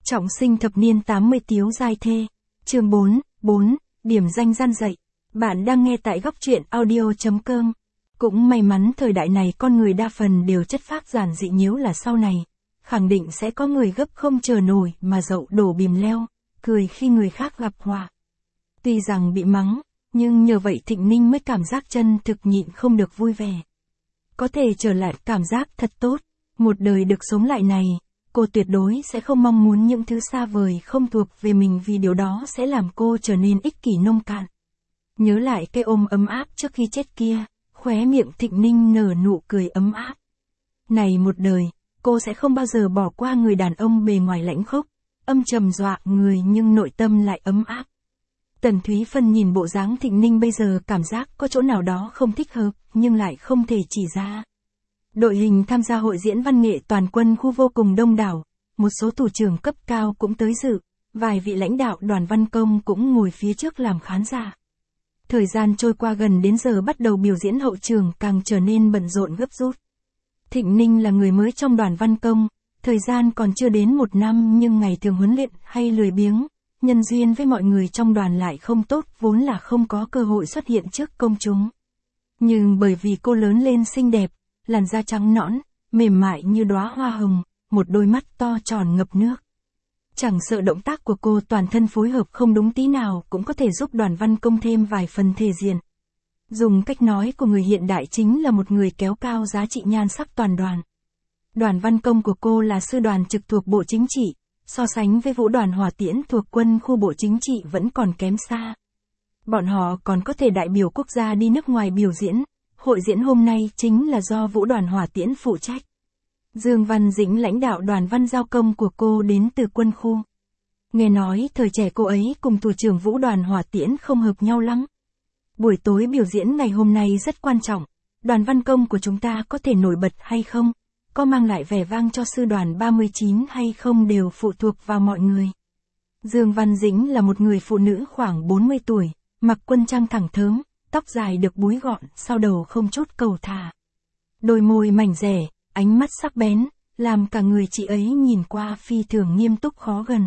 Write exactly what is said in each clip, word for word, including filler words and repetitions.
Trọng sinh thập niên tám mươi tiếu giai thê. Chương bốn, bốn, điểm danh gian dạy. Bạn đang nghe tại góc truyện audio chấm com. Cũng may mắn thời đại này con người đa phần đều chất phác giản dị, nhiễu là sau này khẳng định sẽ có người gấp không chờ nổi mà dậu đổ bìm leo, cười khi người khác gặp họa. Tuy rằng bị mắng, nhưng nhờ vậy Thịnh Ninh mới cảm giác chân thực nhịn không được vui vẻ. Có thể trở lại cảm giác thật tốt, một đời được sống lại này, cô tuyệt đối sẽ không mong muốn những thứ xa vời không thuộc về mình, vì điều đó sẽ làm cô trở nên ích kỷ nông cạn. Nhớ lại cái ôm ấm áp trước khi chết kia, khóe miệng Thịnh Ninh nở nụ cười ấm áp. Này một đời, cô sẽ không bao giờ bỏ qua người đàn ông bề ngoài lãnh khốc, âm trầm dọa người nhưng nội tâm lại ấm áp. Tần Thúy Phân nhìn bộ dáng Thịnh Ninh bây giờ cảm giác có chỗ nào đó không thích hợp, nhưng lại không thể chỉ ra. Đội hình tham gia hội diễn văn nghệ toàn quân khu vô cùng đông đảo, một số thủ trưởng cấp cao cũng tới dự, vài vị lãnh đạo đoàn văn công cũng ngồi phía trước làm khán giả. Thời gian trôi qua, gần đến giờ bắt đầu biểu diễn, hậu trường càng trở nên bận rộn gấp rút. Thịnh Ninh là người mới trong đoàn văn công, thời gian còn chưa đến một năm nhưng ngày thường huấn luyện hay lười biếng, nhân duyên với mọi người trong đoàn lại không tốt, vốn là không có cơ hội xuất hiện trước công chúng. Nhưng bởi vì cô lớn lên xinh đẹp, làn da trắng nõn, mềm mại như đóa hoa hồng, một đôi mắt to tròn ngập nước. Chẳng sợ động tác của cô toàn thân phối hợp không đúng tí nào cũng có thể giúp đoàn văn công thêm vài phần thể diện. Dùng cách nói của người hiện đại chính là một người kéo cao giá trị nhan sắc toàn đoàn. Đoàn văn công của cô là sư đoàn trực thuộc Bộ Chính trị, so sánh với vũ đoàn hỏa tiễn thuộc quân khu Bộ Chính trị vẫn còn kém xa. Bọn họ còn có thể đại biểu quốc gia đi nước ngoài biểu diễn. Hội diễn hôm nay chính là do vũ đoàn hỏa tiễn phụ trách. Dương Văn Dĩnh lãnh đạo đoàn văn giao công của cô đến từ quân khu. Nghe nói thời trẻ cô ấy cùng thủ trưởng vũ đoàn hỏa tiễn không hợp nhau lắm. Buổi tối biểu diễn ngày hôm nay rất quan trọng, đoàn văn công của chúng ta có thể nổi bật hay không, có mang lại vẻ vang cho sư đoàn ba mươi chín hay không đều phụ thuộc vào mọi người. Dương Văn Dĩnh là một người phụ nữ khoảng bốn mươi tuổi, mặc quân trang thẳng thớm, tóc dài được búi gọn, sau đầu không chút cầu thả. Đôi môi mảnh dẻ, ánh mắt sắc bén, làm cả người chị ấy nhìn qua phi thường nghiêm túc khó gần.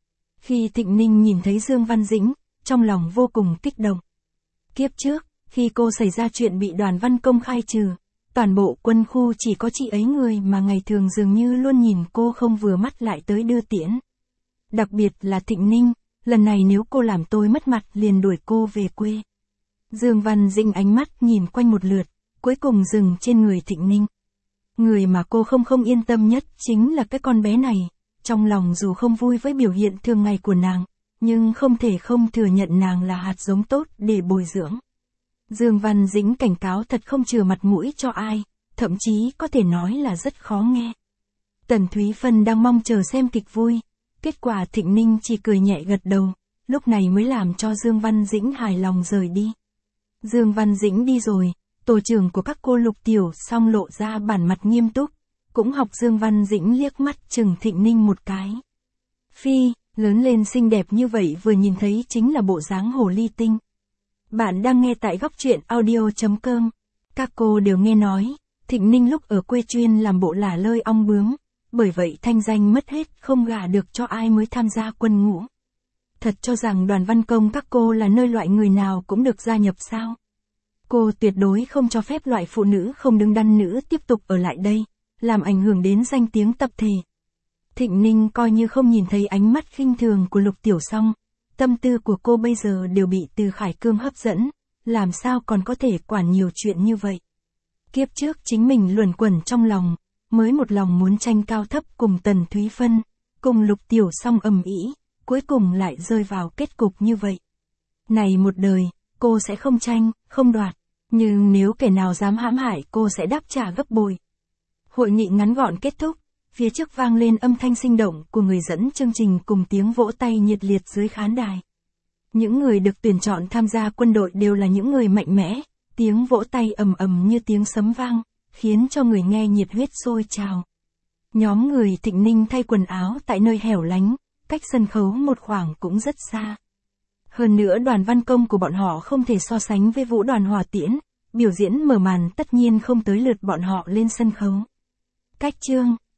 Khi Thịnh Ninh nhìn thấy Dương Văn Dĩnh, trong lòng vô cùng kích động. Kiếp trước, khi cô xảy ra chuyện bị đoàn văn công khai trừ, toàn bộ quân khu chỉ có chị ấy người mà ngày thường dường như luôn nhìn cô không vừa mắt lại tới đưa tiễn. Đặc biệt là Thịnh Ninh, lần này nếu cô làm tôi mất mặt liền đuổi cô về quê. Dương Văn Dĩnh ánh mắt nhìn quanh một lượt, cuối cùng dừng trên người Thịnh Ninh. Người mà cô không không yên tâm nhất chính là cái con bé này, trong lòng dù không vui với biểu hiện thường ngày của nàng, nhưng không thể không thừa nhận nàng là hạt giống tốt để bồi dưỡng. Dương Văn Dĩnh cảnh cáo thật không chừa mặt mũi cho ai, thậm chí có thể nói là rất khó nghe. Tần Thúy Phân đang mong chờ xem kịch vui, kết quả Thịnh Ninh chỉ cười nhẹ gật đầu, lúc này mới làm cho Dương Văn Dĩnh hài lòng rời đi. Dương Văn Dĩnh đi rồi, tổ trưởng của các cô Lục Tiểu Song lộ ra bản mặt nghiêm túc, cũng học Dương Văn Dĩnh liếc mắt chừng Thịnh Ninh một cái. Phi, lớn lên xinh đẹp như vậy vừa nhìn thấy chính là bộ dáng hồ ly tinh. Bạn đang nghe tại góc truyện audio chấm com. Các cô đều nghe nói, Thịnh Ninh lúc ở quê chuyên làm bộ lả lơi ong bướm, bởi vậy thanh danh mất hết, không gả được cho ai mới tham gia quân ngũ. Thật cho rằng đoàn văn công các cô là nơi loại người nào cũng được gia nhập sao? Cô tuyệt đối không cho phép loại phụ nữ không đứng đắn nữ tiếp tục ở lại đây, làm ảnh hưởng đến danh tiếng tập thể. Thịnh Ninh coi như không nhìn thấy ánh mắt khinh thường của Lục Tiểu Song, tâm tư của cô bây giờ đều bị Từ Khải Cương hấp dẫn, làm sao còn có thể quản nhiều chuyện như vậy. Kiếp trước chính mình luẩn quẩn trong lòng, mới một lòng muốn tranh cao thấp cùng Tần Thúy Phân, cùng Lục Tiểu Song ầm ĩ, cuối cùng lại rơi vào kết cục như vậy. Này một đời, cô sẽ không tranh, không đoạt, nhưng nếu kẻ nào dám hãm hại cô sẽ đáp trả gấp bội. Hội nghị ngắn gọn kết thúc, phía trước vang lên âm thanh sinh động của người dẫn chương trình cùng tiếng vỗ tay nhiệt liệt dưới khán đài. Những người được tuyển chọn tham gia quân đội đều là những người mạnh mẽ, tiếng vỗ tay ầm ầm như tiếng sấm vang, khiến cho người nghe nhiệt huyết sôi trào. Nhóm người Thịnh Ninh thay quần áo tại nơi hẻo lánh, cách sân khấu một khoảng cũng rất xa. Hơn nữa đoàn văn công của bọn họ không thể so sánh với vũ đoàn hỏa tiễn, biểu diễn mở màn tất nhiên không tới lượt bọn họ lên sân khấu. Cách chương